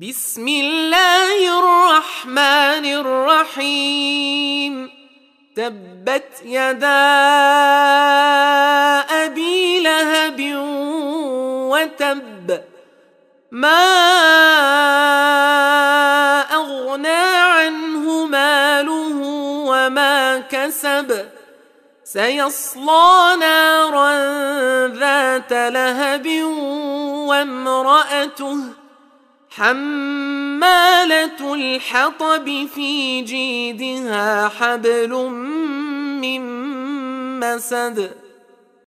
بسم الله الرحمن الرحيم. تبت يدا أبي لهب وتب، ما أغنى عنه ماله وما كسب، سيصلى نارا ذات لهب وامرأته حمالة الحطب، في جيدها حبل من مسد.